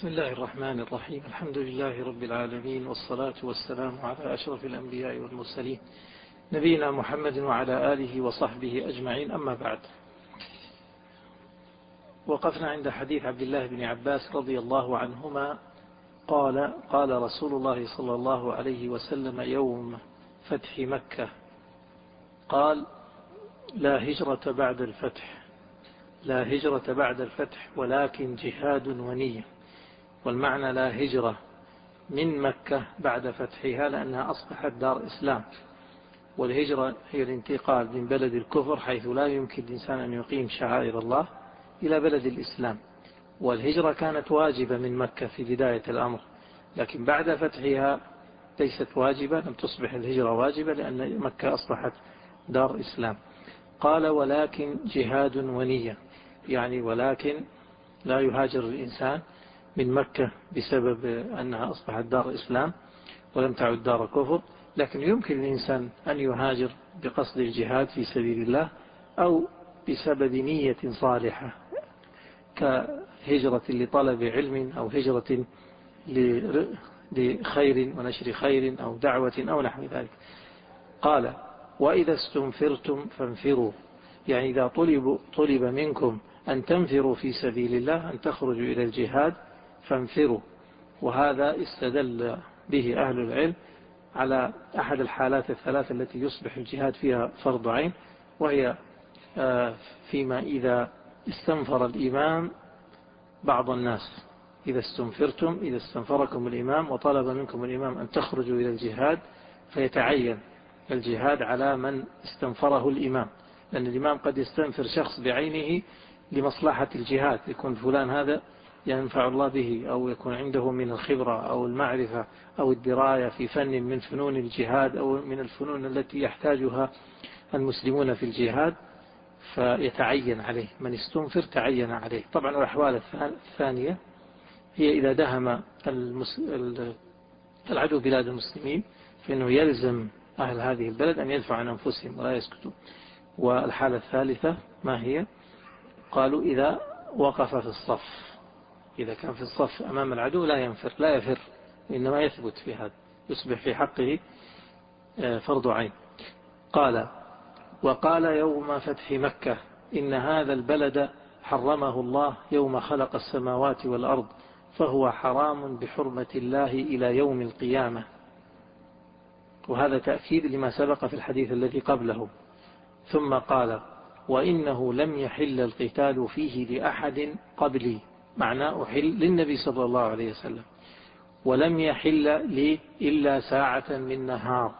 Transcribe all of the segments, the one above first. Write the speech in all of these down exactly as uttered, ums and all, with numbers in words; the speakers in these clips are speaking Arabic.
بسم الله الرحمن الرحيم. الحمد لله رب العالمين، والصلاة والسلام على أشرف الأنبياء والمرسلين نبينا محمد وعلى آله وصحبه أجمعين، أما بعد. وقفنا عند حديث عبد الله بن عباس رضي الله عنهما قال قال رسول الله صلى الله عليه وسلم يوم فتح مكة، قال: لا هجرة بعد الفتح لا هجرة بعد الفتح ولكن جهاد ونية. والمعنى لا هجرة من مكة بعد فتحها لأنها أصبحت دار إسلام، والهجرة هي الانتقال من بلد الكفر حيث لا يمكن الإنسان أن يقيم شعائر الله إلى بلد الإسلام. والهجرة كانت واجبة من مكة في بداية الأمر، لكن بعد فتحها ليست واجبة، لم تصبح الهجرة واجبة لأن مكة أصبحت دار إسلام. قال: ولكن جهاد ونية، يعني ولكن لا يهاجر الإنسان من مكة بسبب أنها أصبحت دار إسلام ولم تعد دار كفر، لكن يمكن الإنسان أن يهاجر بقصد الجهاد في سبيل الله أو بسبب نية صالحة كهجرة لطلب علم أو هجرة لخير ونشر خير أو دعوة أو نحو ذلك. قال: وإذا استنفرتم فانفروا، يعني إذا طلب, طلب منكم أن تنفروا في سبيل الله، أن تخرجوا إلى الجهاد فانفروا. وهذا استدل به أهل العلم على أحد الحالات الثلاث التي يصبح الجهاد فيها فرض عين، وهي فيما إذا استنفر الإمام بعض الناس. إذا استنفرتم، إذا استنفركم الإمام وطلب منكم الإمام أن تخرجوا إلى الجهاد، فيتعين الجهاد على من استنفره الإمام، لأن الإمام قد يستنفر شخص بعينه لمصلحة الجهاد، يكون فلان هذا ينفع الله به، أو يكون عنده من الخبرة أو المعرفة أو الدراية في فن من فنون الجهاد أو من الفنون التي يحتاجها المسلمون في الجهاد، فيتعين عليه. من استنفر تعين عليه. طبعا الأحوال الثانية هي إذا دهم العدو بلاد المسلمين فإنه يلزم أهل هذه البلد أن يدفعوا عن أنفسهم ولا يسكتوا. والحالة الثالثة ما هي؟ قالوا: إذا وقف في الصف، إذا كان في الصف أمام العدو لا ينفر لا يفر، إنما يثبت في هذا، يصبح في حقه فرض عين. قال: وقال يوم فتح مكة: إن هذا البلد حرمه الله يوم خلق السماوات والأرض، فهو حرام بحرمة الله إلى يوم القيامة. وهذا تأكيد لما سبق في الحديث الذي قبله. ثم قال: وإنه لم يحل القتال فيه لأحد قبلي، معناه أحل للنبي صلى الله عليه وسلم، ولم يحل لي إلا ساعة من نهار،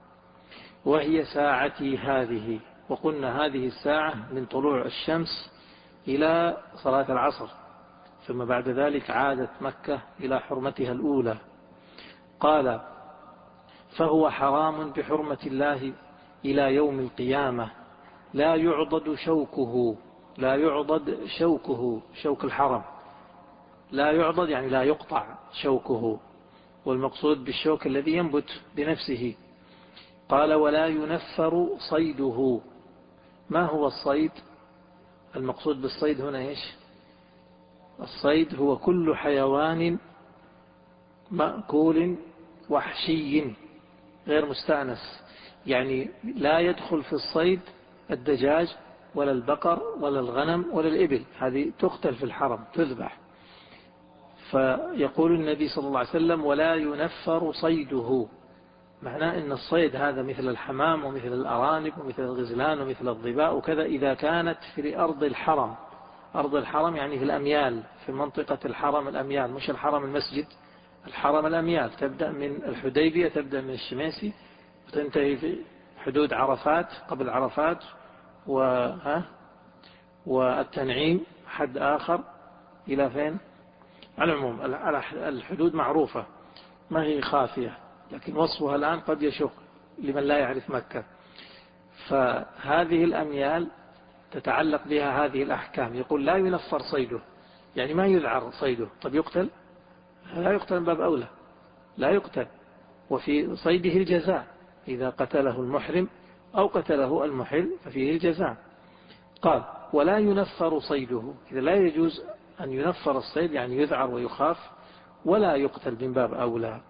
وهي ساعتي هذه. وقلنا هذه الساعة من طلوع الشمس إلى صلاة العصر، ثم بعد ذلك عادت مكة إلى حرمتها الأولى. قال: فهو حرام بحرمة الله إلى يوم القيامة، لا يعضد شوكه لا يعضد شوكه شوك الحرم، لا يعضد يعني لا يقطع شوكه، والمقصود بالشوك الذي ينبت بنفسه. قال: ولا ينفر صيده. ما هو الصيد؟ المقصود بالصيد هنا إيش؟ الصيد هو كل حيوان مأكول وحشي غير مستأنس، يعني لا يدخل في الصيد الدجاج ولا البقر ولا الغنم ولا الإبل، هذه تقتل في الحرم تذبح. فيقول النبي صلى الله عليه وسلم: ولا ينفر صيده، معناه أن الصيد هذا مثل الحمام ومثل الأرانب ومثل الغزلان ومثل الضباء وكذا إذا كانت في أرض الحرم. أرض الحرم يعني في الأميال، في منطقة الحرم الأميال، مش الحرم المسجد، الحرم الأميال، تبدأ من الحديبية، تبدأ من الشميسي وتنتهي في حدود عرفات، قبل عرفات وها والتنعيم حد آخر إلى فين. على العموم الحدود معروفة ما هي خافية، لكن وصفها الآن قد يشق لمن لا يعرف مكة. فهذه الأميال تتعلق بها هذه الأحكام. يقول: لا ينفر صيده، يعني ما يذعر صيده. طب يقتل؟ لا يقتل، باب أولى لا يقتل. وفي صيده الجزاء، إذا قتله المحرم أو قتله المحل ففيه الجزاء. قال: ولا ينفر صيده، إذا لا يجوز أن ينفر الصيد يعني يذعر ويخاف ولا يقتل من باب أولى.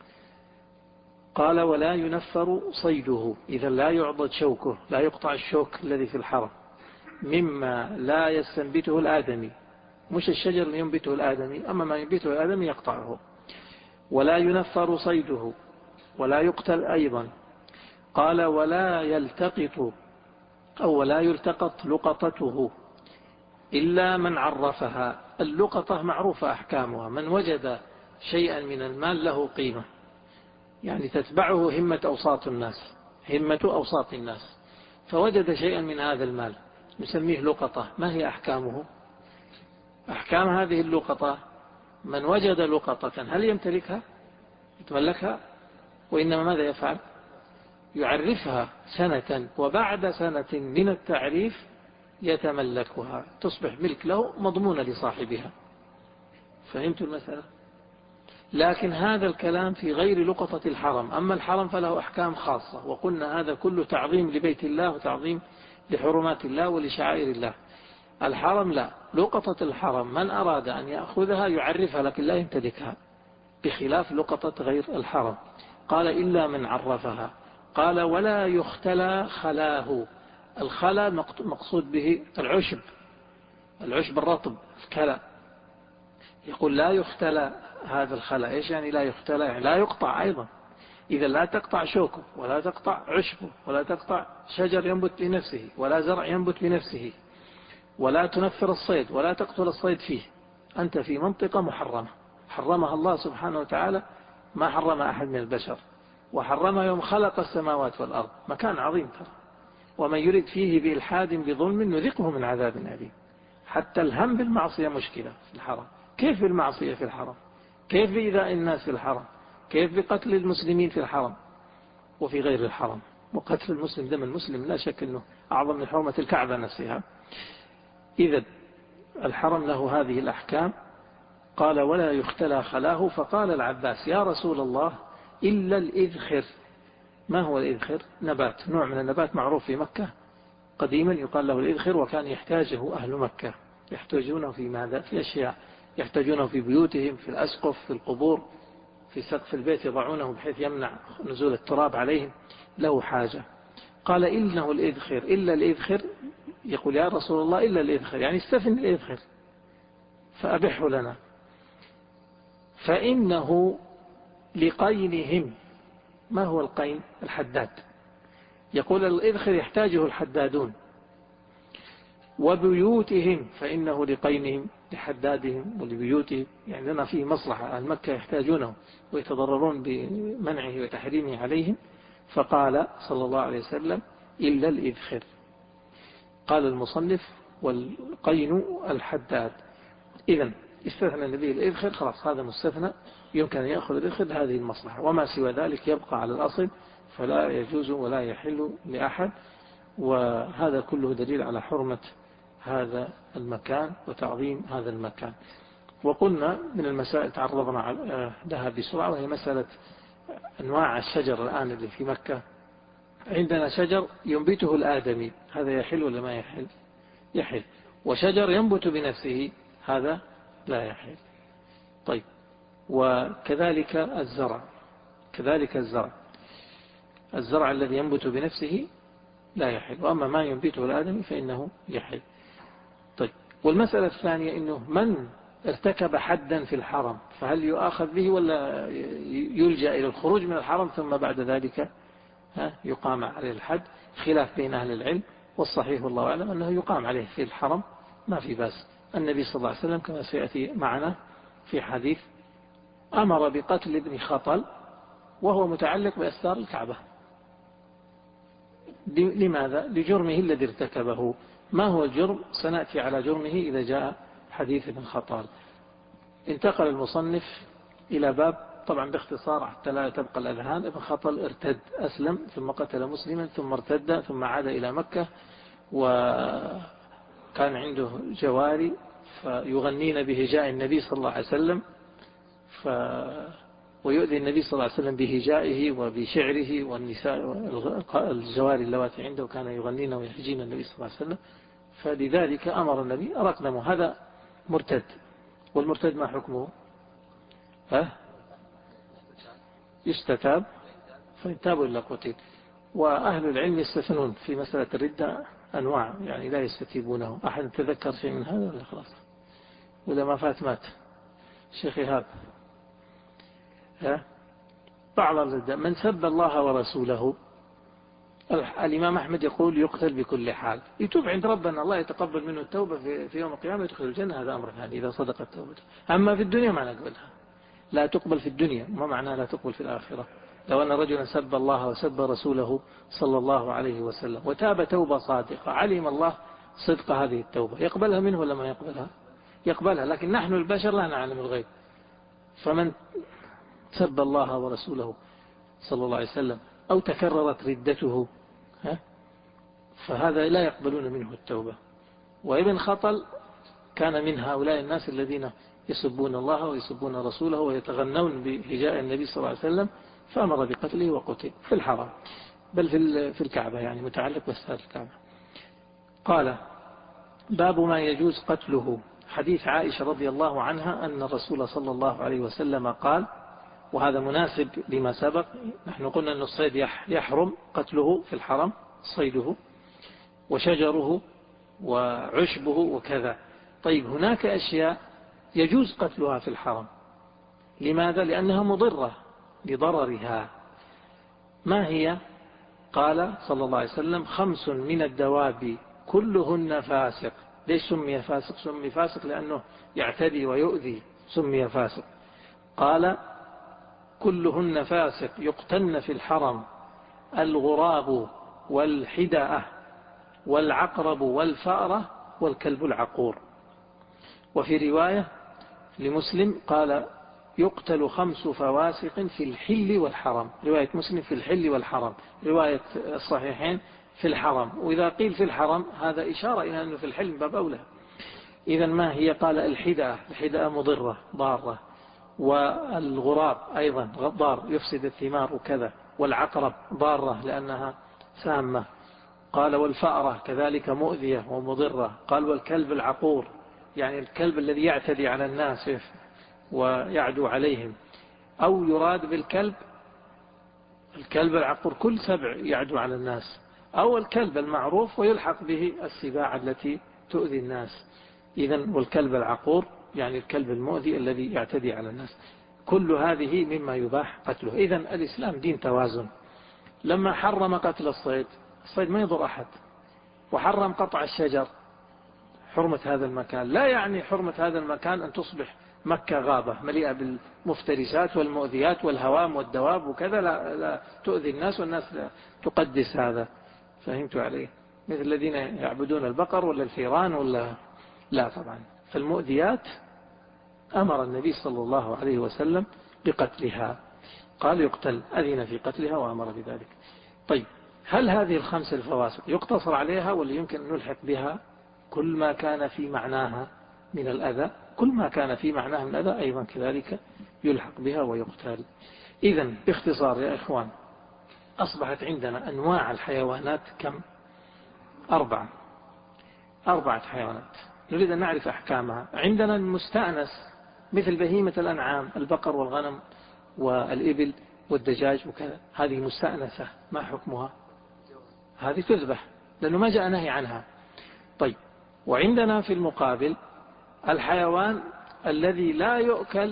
قال ولا ينفر صيده، إذا لا يعضد شوكه، لا يقطع الشوك الذي في الحرم، مما لا يستنبته الآدمي، مش الشجر اللي ينبته الآدمي، أما ما ينبته الآدمي يقطعه. ولا ينفر صيده ولا يقتل أيضا. قال ولا يلتقط أو ولا يلتقط لقطته إلا من عرفها. اللقطة معروفة أحكامها، من وجد شيئا من المال له قيمة، يعني تتبعه همة أوساط الناس، همة أوساط الناس، فوجد شيئا من هذا المال نسميه لقطة. ما هي أحكامه؟ أحكام هذه اللقطة: من وجد لقطة هل يمتلكها يتملكها؟ وإنما ماذا يفعل؟ يعرفها سنة، وبعد سنة من التعريف يتملكها، تصبح ملك له مضمونة لصاحبها. فهمت المسألة؟ لكن هذا الكلام في غير لقطة الحرم. أما الحرم فله أحكام خاصة، وقلنا هذا كله تعظيم لبيت الله وتعظيم لحرمات الله ولشعائر الله. الحرم لا، لقطة الحرم من أراد أن يأخذها يعرفها لكن لا يمتلكها، بخلاف لقطة غير الحرم. قال إلا من عرفها. قال ولا يختلى خلاه. الخلا مقصود به العشب، العشب الرطب الكلا. يقول لا يختلى هذا الخلا. إيش يعني لا يختلى؟ يعني لا يقطع أيضا. إذا لا تقطع شوكه ولا تقطع عشبه ولا تقطع شجر ينبت بنفسه ولا زرع ينبت بنفسه، ولا تنفر الصيد ولا تقتل الصيد فيه. أنت في منطقة محرمة حرمها الله سبحانه وتعالى، ما حرم أحد من البشر، وحرمها يوم خلق السماوات والأرض، مكان عظيم ترى. ومن يرد فيه بإلحاد بظلم نذقه من عذاب أليم. حتى الهم بالمعصية مشكلة في الحرم. كيف بالمعصية في الحرم؟ كيف بإيذاء الناس في الحرم؟ كيف بقتل المسلمين في الحرم وفي غير الحرم؟ وقتل المسلم دم المسلم لا شك أنه أعظم من حرمة الكعبة نفسها. إذا الحرم له هذه الأحكام. قال ولا يختلى خلاه. فقال العباس يا رسول الله إلا الإذخر. ما هو الإذخر؟ نبات، نوع من النبات معروف في مكة قديما يقال له الإذخر، وكان يحتاجه أهل مكة، يحتاجونه في ماذا؟ في أشياء يحتاجونه في بيوتهم، في الأسقف، في القبور، في سقف البيت يضعونه بحيث يمنع نزول التراب عليهم، له حاجة. قال إنه الإذخر. إلا الإذخر. يقول يا رسول الله إلا الإذخر، يعني استثن الإذخر فأبحه لنا. فإنه لقينهم. ما هو القين؟ الحداد. يقول الإذخر يحتاجه الحدادون. وبيوتهم، فإنه لقينهم لحدادهم ولبيوتهم، يعني لنا فيه مصلحة، أهل مكة يحتاجونه ويتضررون بمنعه وتحريمه عليهم. فقال صلى الله عليه وسلم إلا الإذخر. قال المصنف والقين الحداد. إذن استثنى النبي الإذخر، خلاص هذا مستثنى، يمكن أن يأخذ الإذخر هذه المصلحة، وما سوى ذلك يبقى على الأصل فلا يجوز ولا يحل لأحد. وهذا كله دليل على حرمة هذا المكان وتعظيم هذا المكان. وقلنا من المسائل تعرضنا لها بسرعة، وهي مسألة أنواع الشجر الآن اللي في مكة. عندنا شجر ينبته الآدمي، هذا يحل ولا ما يحل؟ يحل. وشجر ينبت بنفسه، هذا لا يحل. طيب، وكذلك الزرع، كذلك الزرع الزرع الذي ينبت بنفسه لا يحل، وأما ما ينبته الآدمي فإنه يحل. طيب، والمسألة الثانية إنه من ارتكب حدا في الحرم فهل يؤاخذ به ولا يلجأ إلى الخروج من الحرم ثم بعد ذلك يقام عليه الحد؟ خلاف بين أهل العلم، والصحيح والله أعلم أنه يقام عليه في الحرم ما في بأس. النبي صلى الله عليه وسلم كما سيأتي معنا في حديث أمر بقتل ابن خطل وهو متعلق بأستار الكعبة. لماذا؟ لجرمه الذي ارتكبه. ما هو الجرم؟ سنأتي على جرمه إذا جاء حديث ابن خطل. انتقل المصنف إلى باب، طبعا باختصار حتى لا تبقى الأذهان. ابن خطل ارتد، أسلم ثم قتل مسلما ثم ارتد ثم عاد إلى مكة، وكان عنده جواري فيغنين بهجاء النبي صلى الله عليه وسلم، ف ويؤذي النبي صلى الله عليه وسلم بهجائه وبشعره، والنساء الجواري اللواتي عنده كان يغنين ويهجين النبي صلى الله عليه وسلم. فلذلك أمر النبي رقدمه. هذا مرتد. والمرتد ما حكمه؟ ها؟ يستتاب، فإن تابوا إلا قتل. وأهل العلم يستثنون في مسألة الردة أنواع، يعني لا يستتيبونه. أحد تذكر شيء من هذا ولا خلاص؟ ولا ما فات مات شيخ إيهاب؟ ها؟ بعض الردة من سب الله ورسوله، الإمام أحمد يقول يقتل بكل حال، يتوب عند ربنا الله يتقبل منه التوبة في يوم القيامة يدخل الجنة، هذا أمر ثاني إذا صدق التوبة. أما في الدنيا ما نقبلها، لا تقبل في الدنيا، ما معناه لا تقبل في الآخرة. لو أن رجلا سب الله وسب رسوله صلى الله عليه وسلم وتاب توبة صادقة، علم الله صدق هذه التوبة، يقبلها منه ولا ما يقبلها؟ يقبلها. لكن نحن البشر لا نعلم الغيب، فمن سب الله ورسوله صلى الله عليه وسلم أو تكررت ردته ها فهذا لا يقبلون منه التوبة. وابن خطل كان من هؤلاء الناس الذين يسبون الله ويسبون رسوله ويتغنون بهجاء النبي صلى الله عليه وسلم، فأمر بقتله وقتل في الحرم، بل في الكعبة، يعني متعلق بسهر الكعبة. قال باب ما يجوز قتله. حديث عائشة رضي الله عنها أن الرسول صلى الله عليه وسلم قال، وهذا مناسب لما سبق، نحن قلنا أن الصيد يحرم قتله في الحرم، صيده وشجره وعشبه وكذا. طيب هناك أشياء يجوز قتلها في الحرم، لماذا؟ لأنها مضرة لضررها. ما هي؟ قال صلى الله عليه وسلم خمس من الدواب كلهن فاسق. ليش سمي فاسق؟ سمي فاسق لأنه يعتدي ويؤذي، سمي فاسق. قال كلهن فاسق يقتلن في الحرم: الغراب والحدأة والعقرب والفأرة والكلب العقور. وفي رواية لمسلم قال يقتل خمس فواسق في الحل والحرم، رواية مسلم في الحل والحرم، رواية الصحيحين في الحرم. وإذا قيل في الحرم هذا إشارة إلى أنه في الحل باب أولى. إذا ما هي؟ قال الحدأة، الحدأة مضرة ضارة، والغراب أيضا ضار يفسد الثمار وكذا، والعقرب ضارة لأنها سامة. قال والفأرة كذلك مؤذية ومضرة. قال والكلب العقور، يعني الكلب الذي يعتدي على الناس ويعدو عليهم. أو يراد بالكلب الكلب العقور كل سبع يعدو على الناس، أو الكلب المعروف ويلحق به السباع التي تؤذي الناس. إذن والكلب العقور يعني الكلب المؤذي الذي يعتدي على الناس. كل هذه مما يباح قتله. إذن الإسلام دين توازن. لما حرم قتل الصيد، الصيد ما يضر أحد، وحرم قطع الشجر، حرمة هذا المكان لا يعني حرمة هذا المكان أن تصبح مكة غابة مليئة بالمفترسات والمؤذيات والهوام والدواب وكذا، لا, لا تؤذي الناس والناس لا تقدس هذا. فهمت عليه؟ مثل الذين يعبدون البقر ولا الفيران ولا لا. طبعا فالمؤذيات أمر النبي صلى الله عليه وسلم بقتلها، قال يقتل، أذن في قتلها وأمر بذلك. طيب هل هذه الخمس الفواسق يقتصر عليها ولا يمكن أن نلحق بها كل ما كان في معناها من الأذى؟ كل ما كان في معناها من الأذى أيضا كذلك يلحق بها ويقتل. إذن باختصار يا إخوان، أصبحت عندنا أنواع الحيوانات كم؟ أربعة أربعة حيوانات نريد أن نعرف أحكامها. عندنا المستأنس مثل بهيمة الأنعام، البقر والغنم والإبل والدجاج وكذا، هذه مستأنسة، ما حكمها؟ هذه تذبح لأنه ما جاء نهي عنها. طيب وعندنا في المقابل الحيوان الذي لا يؤكل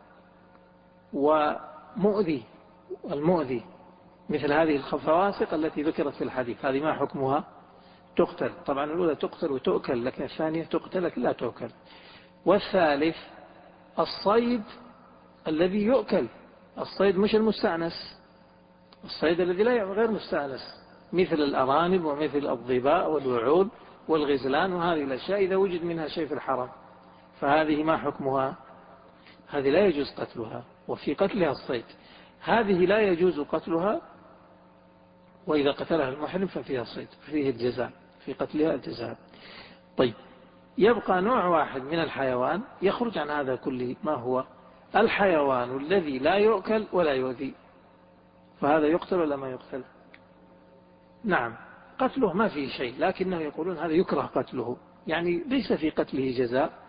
ومؤذي، المؤذي مثل هذه الفواسق التي ذكرت في الحديث، هذه ما حكمها؟ تقتل. طبعا الأولى تقتل وتؤكل، لكن الثانية تقتل لكن لا تؤكل. والثالث الصيد الذي يؤكل، الصيد مش المستأنس، الصيد الذي لا غير مستأنس مثل الأرانب ومثل الضباء والوعول والغزلان وهذه الأشياء، إذا وجد منها شيء في الحرم فهذه ما حكمها؟ هذه لا يجوز قتلها، وفي قتلها الصيد. هذه لا يجوز قتلها، وإذا قتلها المحرم ففيها الصيد، فيه الجزاء، في قتلها الجزاء. طيب يبقى نوع واحد من الحيوان يخرج عن هذا كله، ما هو؟ الحيوان الذي لا يؤكل ولا يؤذي، فهذا يقتل ولا ما يقتل؟ نعم قتله ما فيه شيء، لكنه يقولون هذا يكره قتله، يعني ليس في قتله جزاء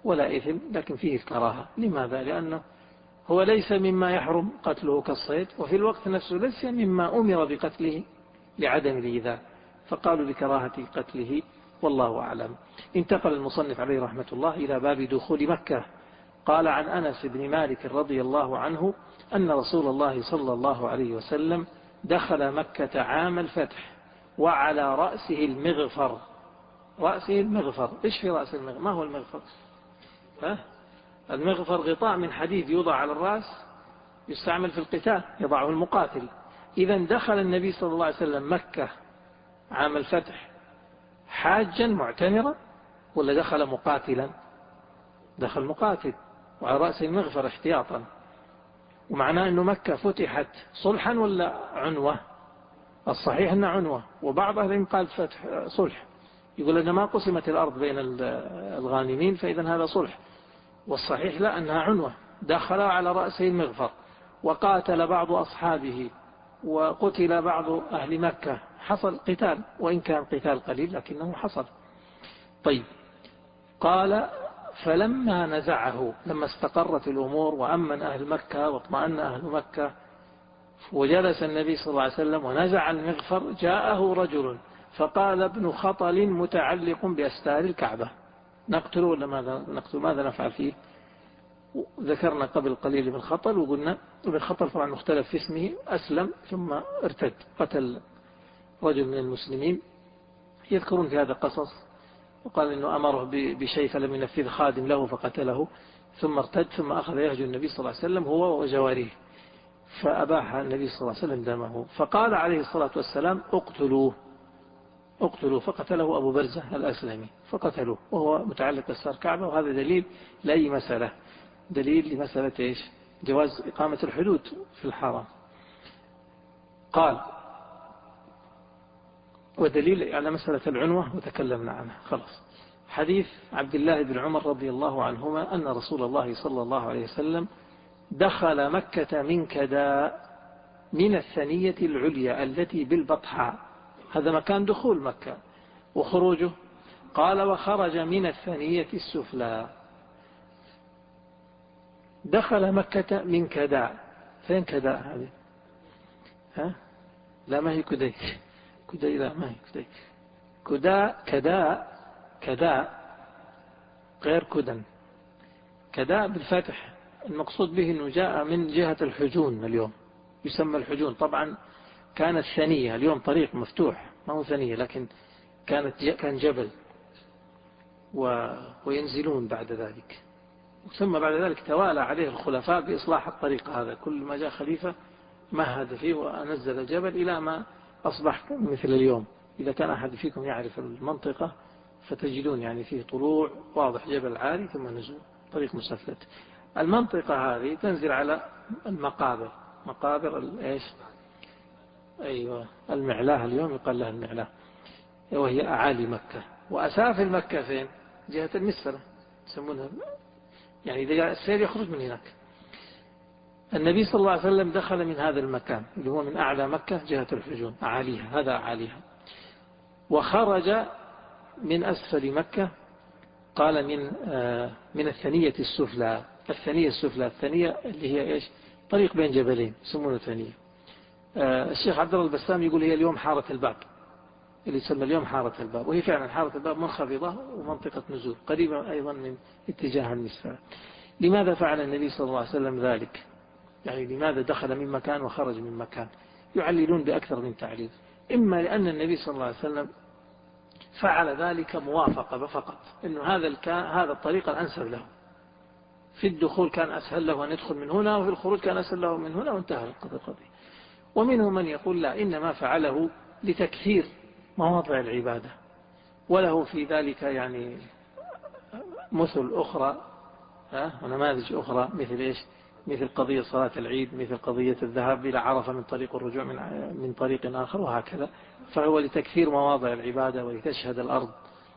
ولا إثم، لكن فيه الكراهة. لماذا؟ لأنه هو ليس مما يحرم قتله كالصيد، وفي الوقت نفسه ليس مما أمر بقتله لعدم الإيذاء، فقالوا بكراهة قتله، والله أعلم. انتقل المصنف عليه رحمة الله إلى باب دخول مكة. قال عن أنس بن مالك رضي الله عنه أن رسول الله صلى الله عليه وسلم دخل مكة عام الفتح وعلى رأسه المغفر. رأسه المغفر. إيش في رأس المغفر؟ ما هو المغفر؟ ها؟ المغفر غطاء من حديد يوضع على الرأس، يستعمل في القتال، يضعه المقاتل. إذا دخل النبي صلى الله عليه وسلم مكة عام الفتح حاجا معتمرا ولا دخل مقاتلا؟ دخل مقاتل وعلى رأسه المغفر احتياطا. ومعناه أنه مكة فتحت صلحا ولا عنوة؟ الصحيح أنها عنوة، وبعض أهل العلم قال فتح صلح، يقول أن ما قسمت الأرض بين الغانمين فإذا هذا صلح، والصحيح لا، أنها عنوة. دخل على رأسه المغفر، وقاتل بعض أصحابه وقتل بعض أهل مكة، حصل قتال وإن كان قتال قليل لكنه حصل. طيب، قال فلما نزعه، لما استقرت الأمور وأمن أهل مكة واطمأن أهل مكة وجلس النبي صلى الله عليه وسلم ونزع المغفر، جاءه رجل فقال ابن خطل متعلق بأستار الكعبة. نقتله ولا ماذا نقتل؟ ماذا نفعل فيه؟ ذكرنا قبل قليل ابن خطل، وقلنا ابن خطل طبعا مختلف في اسمه، أسلم ثم ارتد، قتل رجل من المسلمين. يذكرون في هذا قصص، وقال إنه أمره بشيء فلم ينفذ خادم له فقتله، ثم ارتد، ثم أخذ يهجو النبي صلى الله عليه وسلم هو وجواريه، فأباح النبي صلى الله عليه وسلم دمه، فقال عليه الصلاة والسلام اقتلوه اقتلوه، فقتله أبو برزة الأسلمي، فقتلوه وهو متعلق بأستار الكعبة. وهذا دليل لأي مسألة، دليل لمسألة إيش؟ جواز إقامة الحدود في الحرم. قال ودليل على مسألة العنوة وتكلمنا عنها خلاص. حديث عبد الله بن عمر رضي الله عنهما أن رسول الله صلى الله عليه وسلم دخل مكة من كدا، من الثنية العليا التي بالبطحاء، هذا مكان دخول مكة. وخروجه قال وخرج من الثنية السفلى. دخل مكة من كدا. فين كدا هذه؟ ها؟ لا ما هي كدي. كدي لا ما هي كدي. كدا كدا كدا غير كدن. كدا بالفتح، المقصود به أنه جاء من جهة الحجون. اليوم يسمى الحجون. طبعا كانت ثنية، اليوم طريق مفتوح ما هو ثنية، لكن كانت كان جبل و... وينزلون بعد ذلك. ثم بعد ذلك توالى عليه الخلفاء بإصلاح الطريق هذا، كل ما جاء خليفة مهد فيه ونزل الجبل إلى ما أصبح مثل اليوم. إذا كان أحد فيكم يعرف المنطقة فتجدون يعني فيه طلوع واضح، جبل عالي ثم نزول، طريق مسفلت. المنطقة هذه تنزل على المقابر، مقابر الإيش؟ أيوة المعلاه، اليوم يقال لها المعلاه، وهي أعالي مكة. وأسافل مكة فين؟ جهة المسفلة يسمونها، يعني إذا جاء السير يخرج من هناك. النبي صلى الله عليه وسلم دخل من هذا المكان اللي هو من أعلى مكة جهة الحجون، أعاليها، هذا أعاليها. وخرج من أسفل مكة، قال من من الثنية السفلى. الثنية السفلى، الثنية اللي هي إيش؟ طريق بين جبلين يسمونه ثنية. الشيخ عبد الله البسام يقول هي اليوم حارة الباب، اللي يسمى اليوم حارة الباب، وهي فعلا حارة الباب منخفضة ومنطقة نزول قريبة أيضا من اتجاه المسفى. لماذا فعل النبي صلى الله عليه وسلم ذلك؟ يعني لماذا دخل من مكان وخرج من مكان؟ يعللون بأكثر من تعليل. إما لأن النبي صلى الله عليه وسلم فعل ذلك موافقة فقط، إنه هذا هذا الطريق الأنسب له. في الدخول كان أسهل له أن يدخل من هنا، وفي الخروج كان أسهل له من هنا، وانتهى القضية. ومنهم من يقول لا، إنما فعله لتكثير مواضع العبادة، وله في ذلك يعني مثل أخرى ونماذج أخرى، مثل إيش؟ مثل قضية صلاة العيد، مثل قضية الذهاب إلى عرفة من طريق الرجوع من من طريق آخر، وهكذا. فهو لتكثير مواضع العبادة، ولتشهد الأرض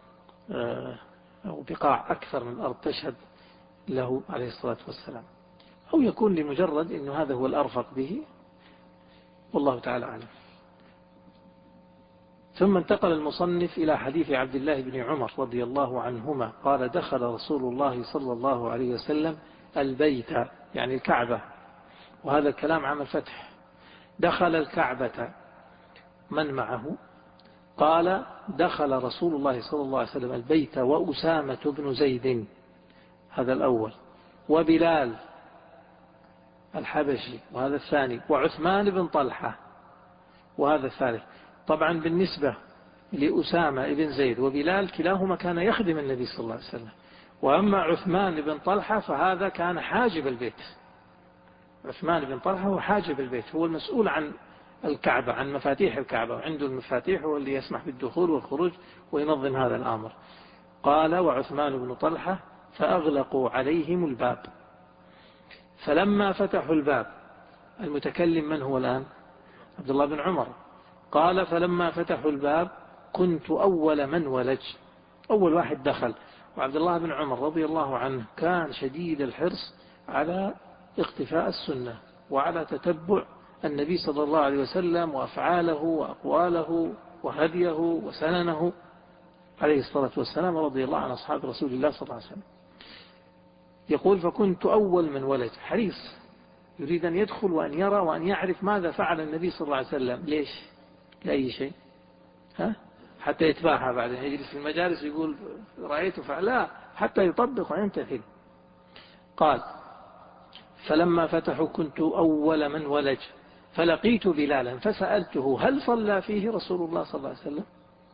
أو بقاع أكثر من الأرض تشهد له عليه الصلاة والسلام، أو يكون لمجرد أنه هذا هو الأرفق به، والله تعالى أعلم. ثم انتقل المصنف إلى حديث عبد الله بن عمر رضي الله عنهما قال دخل رسول الله صلى الله عليه وسلم البيت يعني الكعبة، وهذا الكلام عام الفتح. دخل الكعبة من معه؟ قال دخل رسول الله صلى الله عليه وسلم البيت وأسامة بن زيد، هذا الأول، وبلال الحبشي، وهذا الثاني، وعثمان بن طلحة، وهذا الثالث. طبعا بالنسبة لأسامة بن زيد وبلال كلاهما كان يخدم النبي صلى الله عليه وسلم، وأما عثمان بن طلحة فهذا كان حاجب البيت. عثمان بن طلحة هو حاجب البيت، هو المسؤول عن الكعبة، عن مفاتيح الكعبة، وعنده المفاتيح، هو اللي يسمح بالدخول والخروج وينظم هذا الأمر. قال وعثمان بن طلحة فأغلقوا عليهم الباب، فلما فتحوا الباب، المتكلم من هو الآن؟ عبد الله بن عمر. قال فلما فتحوا الباب كنت أول من ولج، أول واحد دخل. وعبد الله بن عمر رضي الله عنه كان شديد الحرص على اقتفاء السنة وعلى تتبع النبي صلى الله عليه وسلم وأفعاله وأقواله وهديه وسننه عليه الصلاة والسلام، رضي الله عن أصحاب رسول الله صلى الله عليه وسلم. يقول فكنت أول من ولج، حريص يريد أن يدخل وأن يرى وأن يعرف ماذا فعل النبي صلى الله عليه وسلم. ليش؟ لأي شيء؟ ها؟ حتى يتباهى بعدين، يجلس في المجالس يقول رأيته فعل، لا، حتى يطبق ويمتثل. قال فلما فتحوا كنت أول من ولج فلقيت بلالا فسألته هل صلى فيه رسول الله صلى الله عليه وسلم؟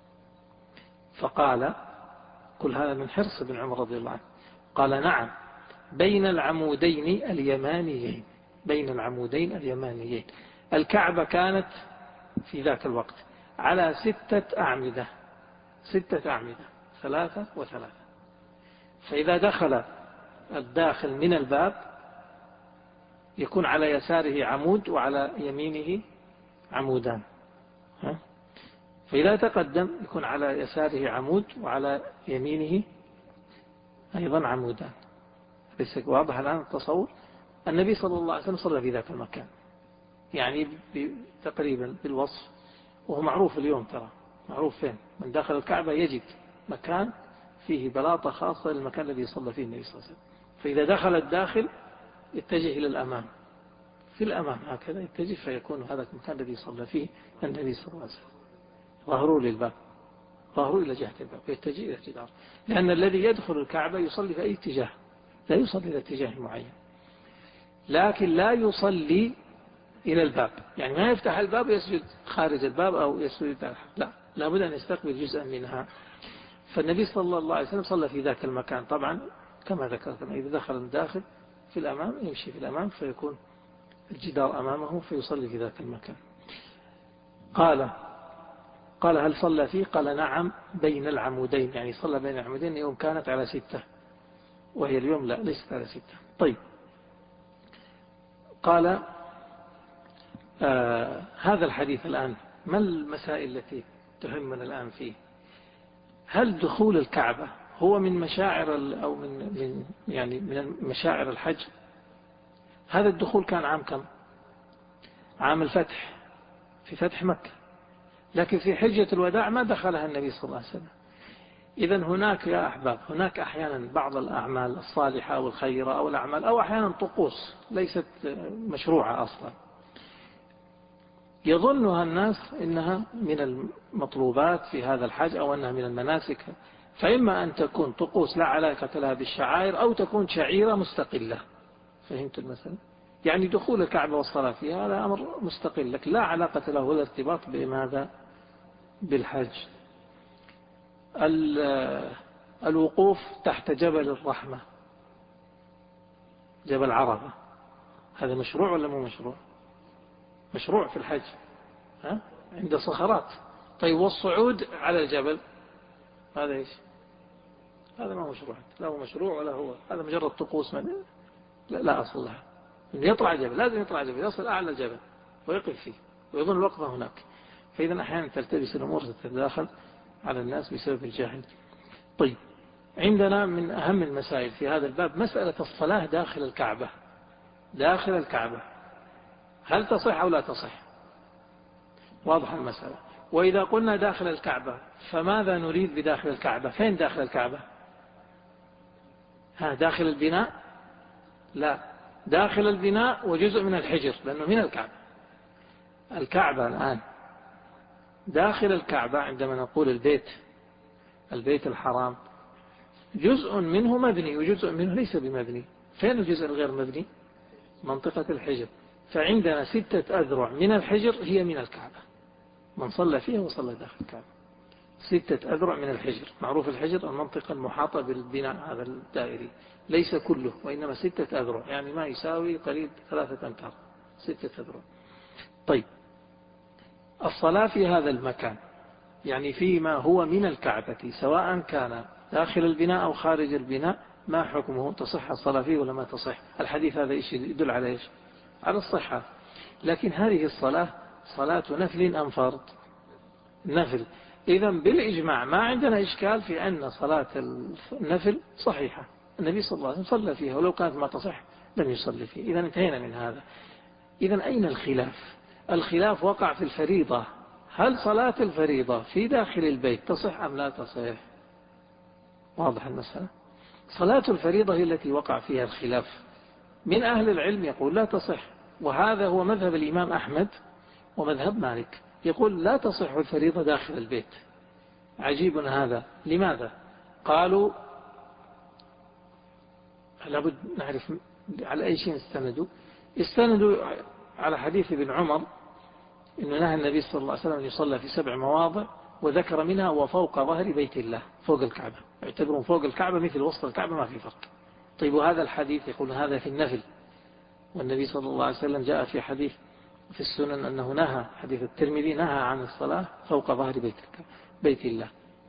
فقال، كل هذا من حرص بن عمر رضي الله عنه، قال نعم بين العمودين اليمانيين. بين العمودين اليمانيين. الكعبة كانت في ذاك الوقت على ستة أعمدة، ستة أعمدة، ثلاثة وثلاثة. فإذا دخل الداخل من الباب يكون على يساره عمود وعلى يمينه عمودان، فإذا تقدم يكون على يساره عمود وعلى يمينه أيضا عمودان. بس واضح الآن التصور. النبي صلى الله عليه وسلم صلى في ذاك المكان، يعني تقريبا بالوصف، وهو معروف اليوم، ترى معروف فين من داخل الكعبة يجد مكان فيه بلاطة خاصة للمكان الذي صلى فيه النبي صلى الله عليه وسلم. فإذا دخل الداخل يتجه إلى الأمام، في الأمام هكذا يتجه، فيكون هذا المكان الذي صلى فيه النبي صلى الله عليه وسلم. ظهروا للباب، ظهروا إلى جهة الباب ويتجه إلى الجدار، لأن الذي يدخل الكعبة يصلي في أي اتجاه، لا يصلي إلى اتجاه معين، لكن لا يصلي إلى الباب، يعني ما يفتح الباب ويسجد خارج الباب أو يسجد، لا، لابد أن يستقبل جزءا منها. فالنبي صلى الله عليه وسلم صلى في ذاك المكان، طبعا كما ذكرتنا إذا دخل الداخل في الأمام يمشي في الأمام فيكون الجدار أمامه فيصلي في ذاك المكان. قال قال هل صلى فيه؟ قال نعم بين العمودين، يعني صلى بين العمودين يوم كانت على ستة، وهي اليوم لا، ليست على ستة. طيب، قال آه هذا الحديث الآن ما المسائل التي تهمنا الآن فيه؟ هل دخول الكعبة هو من مشاعر أو من من يعني من مشاعر الحج؟ هذا الدخول كان عام كم؟ عام الفتح، في فتح مكة، لكن في حجة الوداع ما دخلها النبي صلى الله عليه وسلم. إذن هناك يا أحباب، هناك أحيانا بعض الأعمال الصالحة والخيرة أو الأعمال أو أحيانا طقوس ليست مشروعة أصلا، يظنها الناس إنها من المطلوبات في هذا الحج أو أنها من المناسك، فإما أن تكون طقوس لا علاقة لها بالشعائر أو تكون شعيرة مستقلة. فهمت المثل؟ يعني دخول الكعبة والصلاة فيها هذا أمر مستقل، لكن لا علاقة له ولا ارتباط بماذا؟ بالحج. الوقوف تحت جبل الرحمة، جبل عرفة، هذا مشروع ولا مو مشروع؟ مشروع في الحج، ها؟ عند صخرات. طيب والصعود على الجبل هذا إيش؟ هذا ما مشروع، لا هو مشروع ولا هو، هذا مجرد طقوس من لا, لا أصل لها. يطلع جبل، لازم يطلع جبل، يصل أعلى الجبل ويقف فيه ويظن الوقفة هناك. فإذا أحيانا تلتبس الأمور تتداخل على الناس بسبب الجاهل. طيب، عندنا من أهم المسائل في هذا الباب مسألة الصلاة داخل الكعبة. داخل الكعبة هل تصح أو لا تصح؟ واضح المسألة. وإذا قلنا داخل الكعبة فماذا نريد بداخل الكعبة؟ فين داخل الكعبة؟ ها داخل البناء؟ لا، داخل البناء وجزء من الحجر لأنه من الكعبة. الكعبة الآن داخل الكعبة عندما نقول البيت البيت الحرام جزء منه مبني وجزء منه ليس بمبني. فين الجزء الغير مبني؟ منطقة الحجر. فعندنا ستة أذرع من الحجر هي من الكعبة، من صلى فيها وصلى داخل الكعبة. ستة أذرع من الحجر، معروف الحجر المنطقة المحاطة بالبناء هذا الدائري، ليس كله وإنما ستة أذرع، يعني ما يساوي قريب ثلاثة أمتار، ستة أذرع. طيب الصلاة في هذا المكان يعني فيما هو من الكعبة سواء كان داخل البناء أو خارج البناء، ما حكمه؟ تصح الصلاة فيه ولا ما تصح؟ الحديث هذا إيش يدل على إيش؟ على الصحة. لكن هذه الصلاة صلاة نفل أم فرض؟ نفل. إذن بالإجماع ما عندنا إشكال في أن صلاة النفل صحيحة، النبي صلى الله عليه وسلم صلى فيها ولو كانت ما تصح لم يصلي فيها. إذن انتهينا من هذا. إذن أين الخلاف؟ الخلاف وقع في الفريضة، هل صلاة الفريضة في داخل البيت تصح أم لا تصح؟ واضح المسألة. صلاة الفريضة هي التي وقع فيها الخلاف. من أهل العلم يقول لا تصح، وهذا هو مذهب الإمام أحمد ومذهب مالك، يقول لا تصح الفريضة داخل البيت. عجيب هذا، لماذا؟ قالوا لابد نعرف على أي شيء استندوا. استندوا على حديث ابن عمر إنه نهى النبي صلى الله عليه وسلم أن يصلى في سبع مواضع وذكر منها وفوق ظهر بيت الله، فوق الكعبة، يعتبرون فوق الكعبة مثل وسط الكعبة ما في فرق. طيب وهذا الحديث يقول هذا في النفل، والنبي صلى الله عليه وسلم جاء في حديث في السنن أنه نهى، حديث الترمذي نهى عن الصلاة فوق ظهر بيت بيت الله.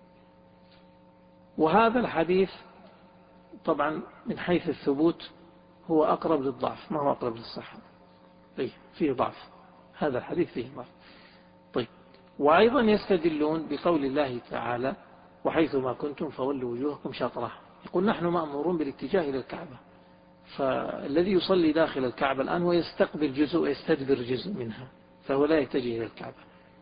وهذا الحديث طبعا من حيث الثبوت هو أقرب للضعف، ما هو أقرب للصحة، فيه ضعف، هذا الحديث فيه ضعف. طيب وأيضا يستدلون بقول الله تعالى وحيث ما كنتم فولوا وجوهكم شطره، يقول نحن مأمورون بالاتجاه إلى الكعبة، فالذي يصلي داخل الكعبة الآن هو يستقبل جزء ويستدبر جزء منها، فهو لا يتجه إلى الكعبة.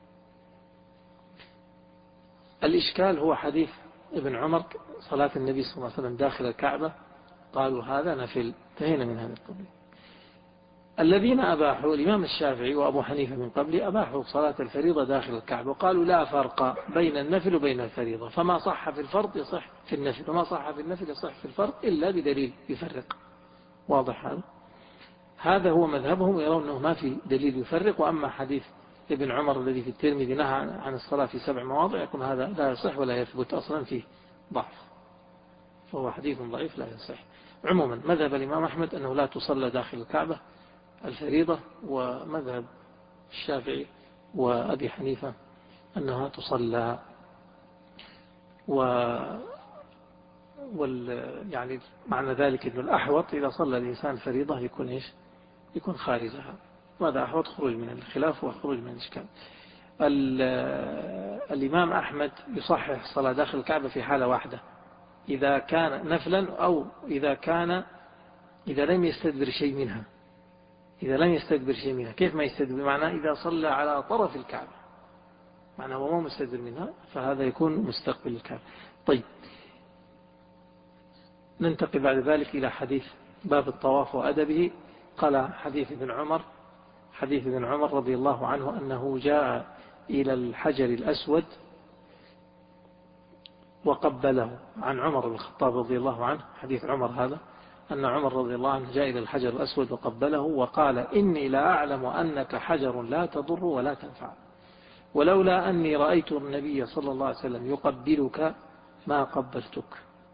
الإشكال هو حديث ابن عمر صلاة النبي صلى الله عليه وسلم داخل الكعبة، قالوا هذا نفل، انتهينا من هذا القبل. الذين أباحوا الإمام الشافعي وأبو حنيفة من قبل أباحوا صلاة الفريضة داخل الكعبة، وقالوا لا فرق بين النفل وبين الفريضة، فما صح في الفرض يصح في النفل، وما صح في النفل يصح في الفرض إلا بدليل يفرق. واضح هذا؟ هذا هو مذهبهم، يرون أنه ما في دليل يفرق. وأما حديث ابن عمر الذي في الترمذي نهى عن الصلاة في سبع مواضع، يكون هذا لا يصح ولا يثبت أصلا، فيه ضعف، فهو حديث ضعيف لا يصح. عموما مذهب الإمام أحمد أنه لا تصلى داخل الكعبة الفريضة، ومذهب الشافعي وأبي حنيفة أنها تصلى، و وال يعني معنى ذلك أن الأحوط إذا صلى الإنسان فريضة يكون إيش؟ يكون خارجها. ماذا أحوط؟ خروج من الخلاف وخروج من الإشكال. الإمام أحمد يصحح الصلاة داخل الكعبة في حالة واحدة، إذا كان نفلا أو إذا كان إذا لم يستدبر شيء منها. إذا لم يستدبر شيء منها، كيف ما يستدبر؟ معناه إذا صلى على طرف الكعبة، معناه هو ما مستدبر منها، فهذا يكون مستقبل الكعبة. طيب ننتقل بعد ذلك إلى حديث باب الطواف وأدبه. قال حديث ابن عمر حديث ابن عمر رضي الله عنه أنه جاء إلى الحجر الأسود وقبله، عن عمر بن الخطاب رضي الله عنه، حديث عمر هذا، أن عمر رضي الله عنه جاء إلى الحجر الأسود وقبله وقال إني لا أعلم أنك حجر لا تضر ولا تنفع، ولولا أني رأيت النبي صلى الله عليه وسلم يقبلك ما قبلتك.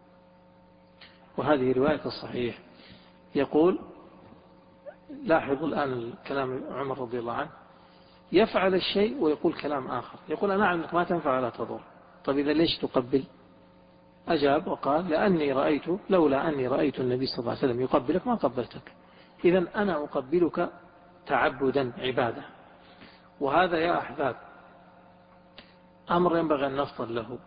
وهذه رواية الصحيح. يقول لاحظوا الآن الكلام عمر رضي الله عنه، يفعل الشيء ويقول كلام آخر، يقول أنا أعلم أنك ما تنفع ولا تضر، طيب إذا ليش تقبل؟ أجاب وقال لأني رأيت لولا أني رأيت النبي صلى الله عليه وسلم يقبلك ما قبلتك، إذن أنا أقبلك تعبدا عبادة. وهذا يا أحباب أمر ينبغي أن نفطن له.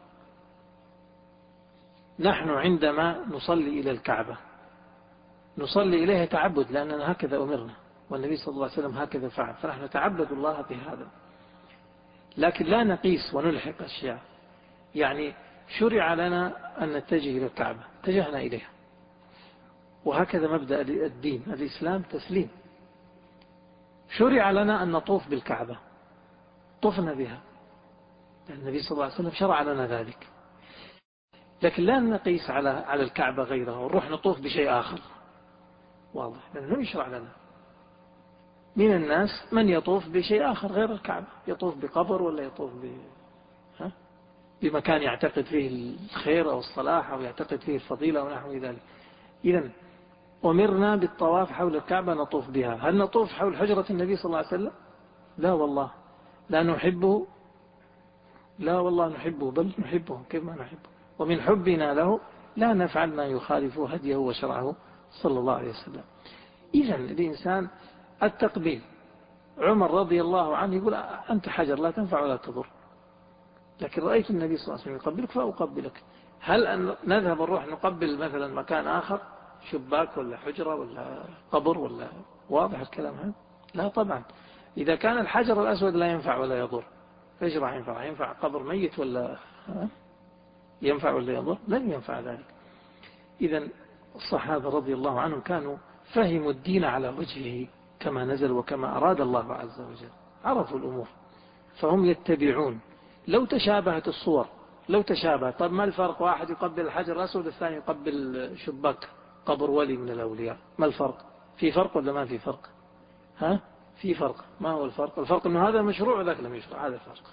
نحن عندما نصلي إلى الكعبة نصلي إليها تعبد، لأننا هكذا أمرنا، والنبي صلى الله عليه وسلم هكذا فعل، فنحن نتعبد الله بهذا. لكن لا نقيس ونلحق أشياء. يعني شرع لنا أن نتجه إلى الكعبة، اتجهنا إليها، وهكذا مبدأ الدين الإسلام تسليم. شرع لنا أن نطوف بالكعبة، طفنا بها، النبي صلى الله عليه وسلم شرع لنا ذلك. لكن لا نقيس على على الكعبة غيرها ونروح نطوف بشيء آخر، واضح، لأنه يشرع لنا. من الناس من يطوف بشيء آخر غير الكعبة، يطوف بقبر ولا يطوف ب... ها؟ بمكان يعتقد فيه الخير أو الصلاح أو يعتقد فيه الفضيلة ونحو ذلك. إذن أمرنا بالطواف حول الكعبة نطوف بها. هل نطوف حول حجرة النبي صلى الله عليه وسلم؟ لا والله، لا نحبه، لا والله نحبه، بل نحبه كيف ما نحبه، ومن حبنا له لا نفعل ما يخالف هديه وشرعه صلى الله عليه وسلم. إذن الإنسان التقبيل، عمر رضي الله عنه يقول أنت حجر لا تنفع ولا تضر، لكن رأيت النبي صلى الله عليه وسلم يقبلك فأقبلك. هل أن نذهب نروح نقبل مثلا مكان آخر، شباك ولا حجرة ولا قبر ولا، واضح الكلام هذا؟ لا طبعا. إذا كان الحجر الأسود لا ينفع ولا يضر، ايش راح ينفع؟ ينفع قبر ميت ولا ينفع ولا يضر؟ لن ينفع ذلك. إذن الصحابة رضي الله عنهم كانوا فهموا الدين على وجهه كما نزل وكما أراد الله عز وجل، عرفوا الأمور فهم يتبعون. لو تشابهت الصور، لو تشابه، طب ما الفرق؟ واحد يقبل الحجر الأسود الثاني يقبل شباك قبر ولي من الأولياء، ما الفرق؟ في فرق ولا ما في فرق؟ ها؟ في فرق. ما هو الفرق؟ الفرق أنه هذا مشروع وذاك لم يشرع، هذا الفرق.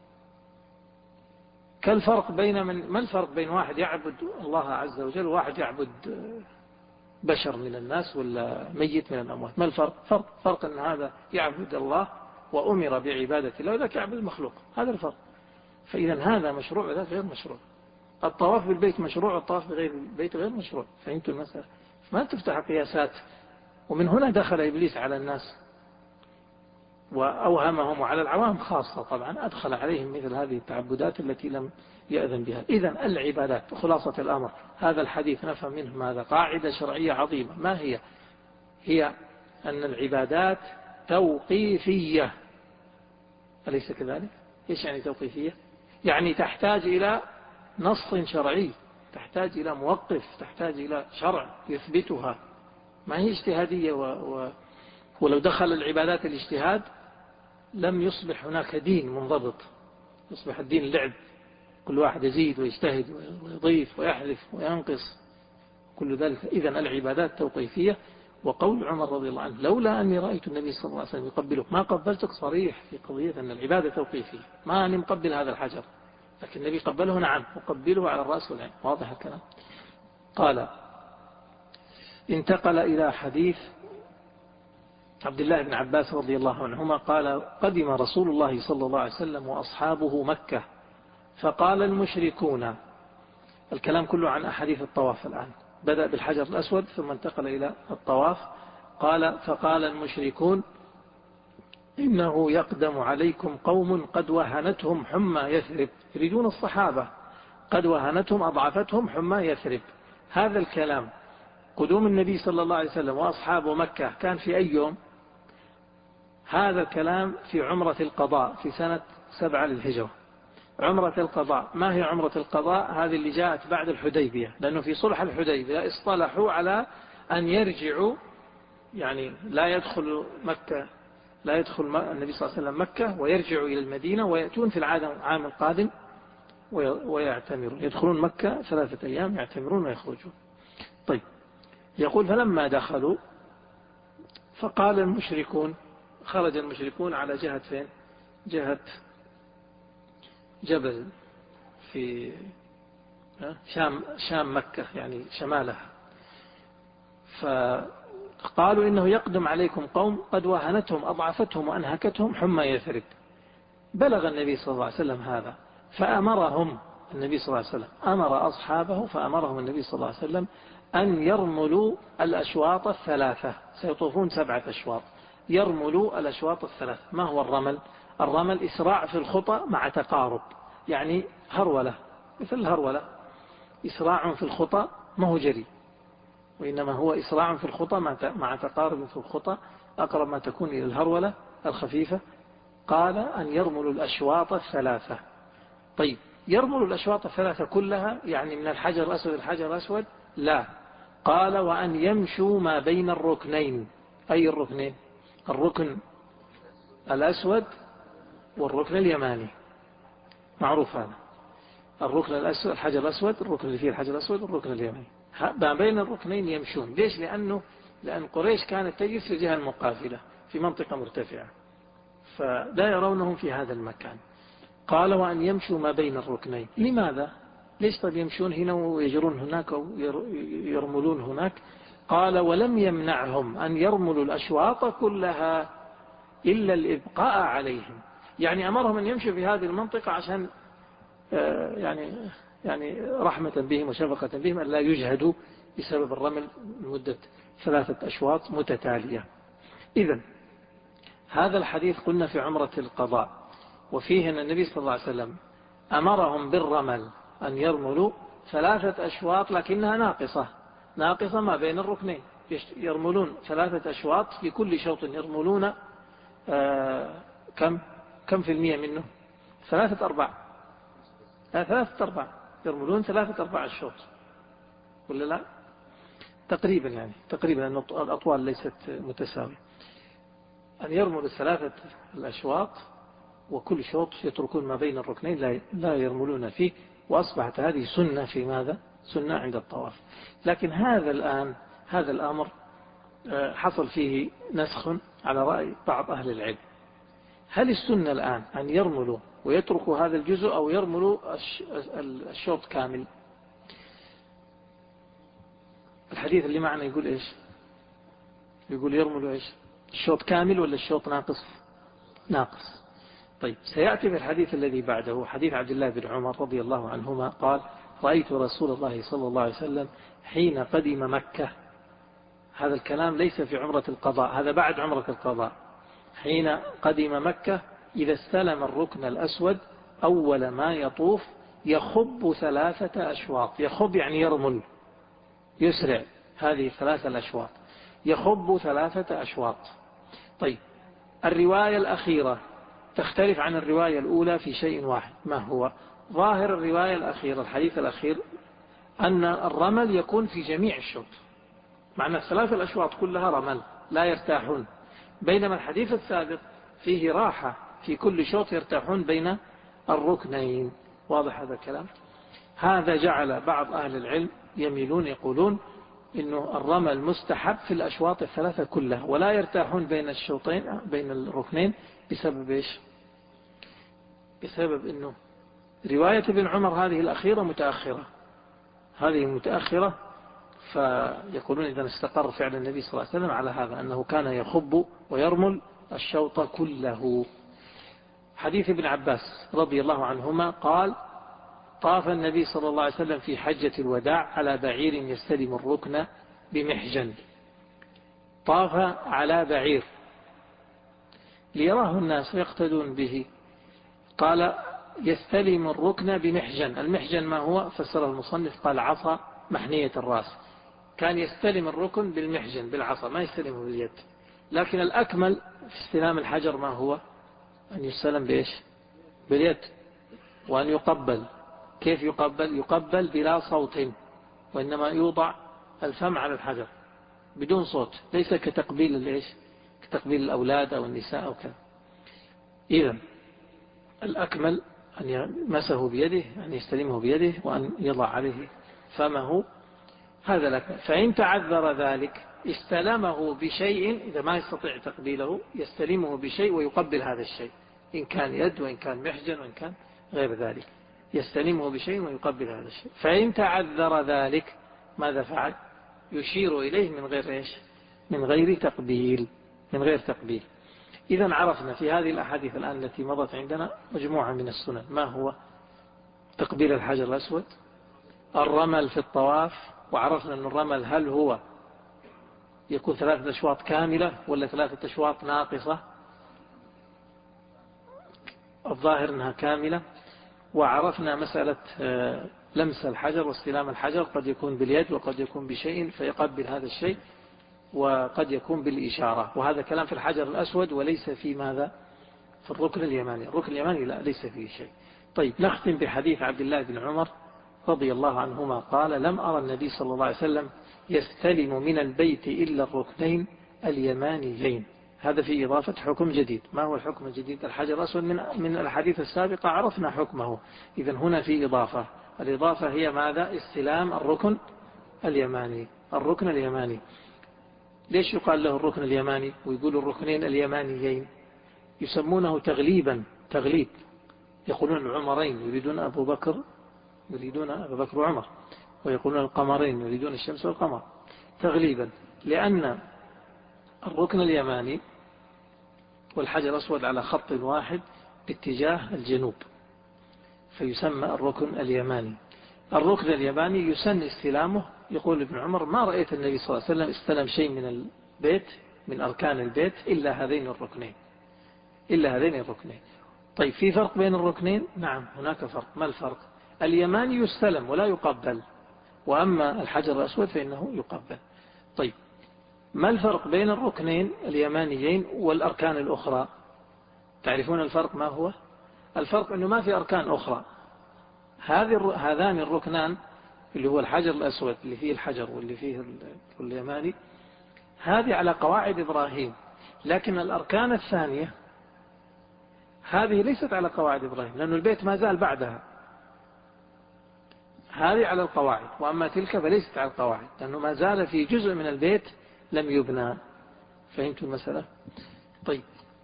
كالفرق بين من، ما الفرق بين واحد يعبد الله عز وجل وواحد يعبد بشر من الناس ولا ميت من الأموات؟ ما الفرق؟ فرق فرق أن هذا يعبد الله وأمر بعبادة الله وذاك يعبد المخلوق، هذا الفرق. فإذا هذا مشروع وذاك غير مشروع. الطواف بالبيت مشروع والطواف بغير البيت غير مشروع. فهمتوا المسألة؟ ما تفتح قياسات. ومن هنا دخل إبليس على الناس وأوهمهم، وعلى العوام خاصة طبعا أدخل عليهم مثل هذه التعبدات التي لم يأذن بها. إذن العبادات، خلاصة الأمر هذا الحديث نفهم منه ماذا؟ قاعدة شرعية عظيمة. ما هي؟ هي أن العبادات توقيفية، أليس كذلك؟ إيش يعني توقيفية؟ يعني تحتاج إلى نص شرعي، تحتاج إلى موقف، تحتاج إلى شرع يثبتها، ما هي اجتهادية و... و... ولو دخل العبادات الاجتهاد لم يصبح هناك دين منضبط، يصبح الدين لعب، كل واحد يزيد ويجتهد ويضيف ويحذف وينقص كل ذلك. إذن العبادات توقيفية. وقول عمر رضي الله عنه لولا أني رأيت النبي صلى الله عليه وسلم يقبلك ما قبلتك، صريح في قضية أن العبادة توقيفية، ما أني مقبل هذا الحجر، لكن النبي قبله نعم، وقبله على الرأس والعين، واضح الكلام. قال انتقل إلى حديث عبد الله بن عباس رضي الله عنهما قال قدم رسول الله صلى الله عليه وسلم وأصحابه مكة فقال المشركون، الكلام كله عن أحاديث الطواف الآن، بدأ بالحجر الأسود ثم انتقل إلى الطواف. قال فقال المشركون إنه يقدم عليكم قوم قد وهنتهم حمى يثرب، يريدون الصحابة، قد وهنتهم أضعفتهم حمى يثرب. هذا الكلام قدوم النبي صلى الله عليه وسلم وأصحابه مكة كان في أي يوم؟ هذا الكلام في عمرة القضاء في سنة سبعة للهجرة. عمرة القضاء، ما هي عمرة القضاء؟ هذه اللي جاءت بعد الحديبية، لأنه في صلح الحديبية اصطلحوا على أن يرجعوا، يعني لا يدخل مكة، لا يدخل النبي صلى الله عليه وسلم مكة ويرجعوا إلى المدينة ويأتون في العام القادم ويعتمرون، يدخلون مكة ثلاثة أيام يعتمرون ويخرجون. طيب، يقول فلما دخلوا فقال المشركون، خرج المشركون على جهة فين؟ جهة جبل في شام, شام مكة يعني شمالها. فقالوا إنه يقدم عليكم قوم قد وهنتهم أضعفتهم وأنهكتهم حمى يثرب. بلغ النبي صلى الله عليه وسلم هذا فأمرهم النبي صلى الله عليه وسلم، أمر أصحابه فأمرهم النبي صلى الله عليه وسلم أن يرملوا الأشواط الثلاثة، سيطوفون سبعة أشواط، يرملوا الأشواط الثلاثة. ما هو الرمل؟ الرمل إسراع في الخطى مع تقارب، يعني هرولة، مثل الهرولة، إسراع في الخطى، ما هو جري، وإنما هو إسراع في الخطى مع تقارب في الخطى، أقرب ما تكون إلى الهرولة الخفيفة. قال أن يرملوا الأشواط الثلاثة. طيب يرملوا الأشواط الثلاثة كلها يعني من الحجر الأسود الحجر الأسود؟ لا، قال وأن يمشوا ما بين الركنين. أي الركنين؟ الركن الأسود والركن اليماني، معروف هذا. الركن الأسود الحجر الأسود، الركن اللي فيه الحجر الأسود والركن اليماني، ما بين الركنين يمشون. ليش؟ لأنه لأن قريش كانت تجلس في الجهة المقابلة في منطقة مرتفعة، فلا يرونهم في هذا المكان. قال وأن يمشوا ما بين الركنين. لماذا؟ ليش طيب يمشون هنا ويجرون هناك أو يرملون هناك؟ قال ولم يمنعهم أن يرملوا الأشواط كلها إلا الإبقاء عليهم. يعني أمرهم أن يمشوا في هذه المنطقة عشان يعني يعني رحمة بهم وشفقة بهم أن لا يجهدوا بسبب الرمل لمدة ثلاثة أشواط متتالية. إذن هذا الحديث قلنا في عمرة القضاء، وفيه أن النبي صلى الله عليه وسلم أمرهم بالرمل أن يرملوا ثلاثة أشواط لكنها ناقصة، ناقصة ما بين الركنين. يرملون ثلاثة أشواط، في كل شوط يرملون آه كم كم في المية منه؟ ثلاثة أرباع، لا ثلاثة أرباع، يرملون ثلاثة أرباع الشوط ولا لا؟ تقريبا يعني تقريبا، أن الأطوال ليست متساوية. أن يرملوا ثلاثة الأشواط وكل شوط يتركون ما بين الركنين لا لا يرملون فيه، وأصبحت هذه سنة في ماذا؟ سنة عند الطواف. لكن هذا الآن هذا الأمر حصل فيه نسخ على رأي بعض أهل العلم. هل السنة الآن أن يرملوا ويتركوا هذا الجزء أو يرملوا الشوط كامل؟ الحديث اللي معنا يقول إيش؟ يقول يرملوا إيش؟ الشوط كامل ولا الشوط ناقص؟ ناقص. طيب سيأتي في الحديث الذي بعده حديث عبد الله بن عمر رضي الله عنهما قال رأيت رسول الله صلى الله عليه وسلم حين قدم مكة. هذا الكلام ليس في عمرة القضاء، هذا بعد عمرة القضاء. حين قدم مكة إذا استلم الركن الأسود أول ما يطوف يخب ثلاثة أشواط. يخب يعني يرمل، يسرع هذه ثلاثة الأشواط، يخب ثلاثة أشواط. طيب الرواية الأخيرة تختلف عن الرواية الأولى في شيء واحد. ما هو؟ ظاهر الرواية الأخيرة الحديث الأخير أن الرمل يكون في جميع الشوط، معنى الثلاثة الأشواط كلها رمل لا يرتاحون، بينما الحديث السابق فيه راحة في كل شوط يرتاحون بين الركنين. واضح هذا الكلام؟ هذا جعل بعض أهل العلم يميلون يقولون إنه الرمل مستحب في الأشواط الثلاثة كلها ولا يرتاحون بين الشوطين بين الركنين. بسبب إيش؟ بسبب إنه رواية ابن عمر هذه الأخيرة متأخرة، هذه متأخرة، فيقولون إذا استقر فعل النبي صلى الله عليه وسلم على هذا أنه كان يخب ويرمل الشوط كله. حديث ابن عباس رضي الله عنهما قال طاف النبي صلى الله عليه وسلم في حجة الوداع على بعير يستلم الركن بمحجن. طاف على بعير ليراه الناس ويقتدون به. قال يستلم الركن بمحجن. المحجن ما هو؟ فسر المصنف قال عصا محنية الرأس. كان يستلم الركن بالمحجن بالعصا، ما يستلمه باليد. لكن الأكمل في استلام الحجر ما هو؟ أن يستلم بإيش؟ باليد، وأن يقبل. كيف يقبل؟ يقبل بلا صوت، وإنما يوضع الفم على الحجر بدون صوت، ليس كتقبيل الإيش؟ كتقبيل الأولاد أو النساء أو كذا. إذن الأكمل أن يمسه بيده، أن يستلمه بيده، وأن يضع عليه فمه، هذا الأكمل. فإن تعذر ذلك استلمه بشيء، إذا ما يستطيع تقبيله يستلمه بشيء ويقبل هذا الشيء، إن كان يد وإن كان محجن وإن كان غير ذلك، يستلمه بشيء ويقبل هذا الشيء. فإن تعذر ذلك ماذا فعل؟ يشير إليه من غير إيش؟ من غير تقبيل، من غير تقبيل. إذا عرفنا في هذه الأحاديث الآن التي مضت عندنا مجموعة من السنن. ما هو؟ تقبيل الحجر الأسود، الرمل في الطواف، وعرفنا أن الرمل هل هو يكون ثلاثة أشواط كاملة ولا ثلاثة أشواط ناقصة؟ الظاهر أنها كاملة. وعرفنا مسألة لمس الحجر واستلام الحجر، قد يكون باليد وقد يكون بشيء فيقبل هذا الشيء، وقد يكون بالإشارة، وهذا كلام في الحجر الأسود وليس في ماذا؟ في الركن اليماني. الركن اليماني لا، ليس فيه شيء. طيب نختم بحديث عبد الله بن عمر رضي الله عنهما قال: لم أرى النبي صلى الله عليه وسلم يستلم من البيت إلا الركنين اليمانيين. هذا في إضافة حكم جديد. ما هو الحكم الجديد؟ الحجر الأسود من من الحديث السابقة عرفنا حكمه، إذن هنا في إضافة. الإضافة هي ماذا؟ استلام الركن اليماني. الركن اليماني ليش يقال له الركن اليماني ويقول الركنين اليمانيين؟ يسمونه تغليبا، تغليب. يقولون العمرين يريدون أبو بكر، يريدون أبو بكر وعمر، ويقولون القمرين يريدون الشمس والقمر، تغليبا. لأن الركن اليماني والحجر الأسود على خط واحد باتجاه الجنوب، فيسمى الركن اليماني. الركن اليماني يسن استلامه. يقول ابن عمر: ما رأيت النبي صلى الله عليه وسلم استلم شيء من البيت من أركان البيت إلا هذين الركنين، إلا هذين الركنين. طيب في فرق بين الركنين؟ نعم هناك فرق. ما الفرق؟ اليماني يستلم ولا يقبل، وأما الحجر الأسود فإنه يقبل. طيب ما الفرق بين الركنين اليمانيين والأركان الأخرى؟ تعرفون الفرق ما هو؟ الفرق أنه ما في أركان أخرى. هذه هذان الركنان اللي هو الحجر الأسود اللي فيه الحجر واللي فيه اليماني، هذه على قواعد إبراهيم. لكن الأركان الثانية هذه ليست على قواعد إبراهيم، لأن البيت ما زال بعدها. هذه على القواعد، وأما تلك فليست على القواعد، لأنه ما زال في جزء من البيت لم يبنى. فهمتوا المسألة؟ طيب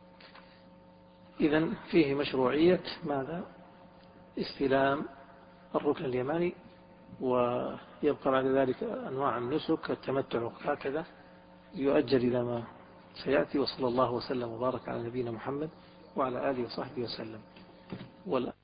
إذن فيه مشروعية ماذا؟ استلام الركن اليماني. ويبقى بعد ذلك أنواع النسك، التمتع هكذا يؤجل إلى ما سيأتي. وصلى الله وسلم وبارك على نبينا محمد وعلى آله وصحبه وسلم.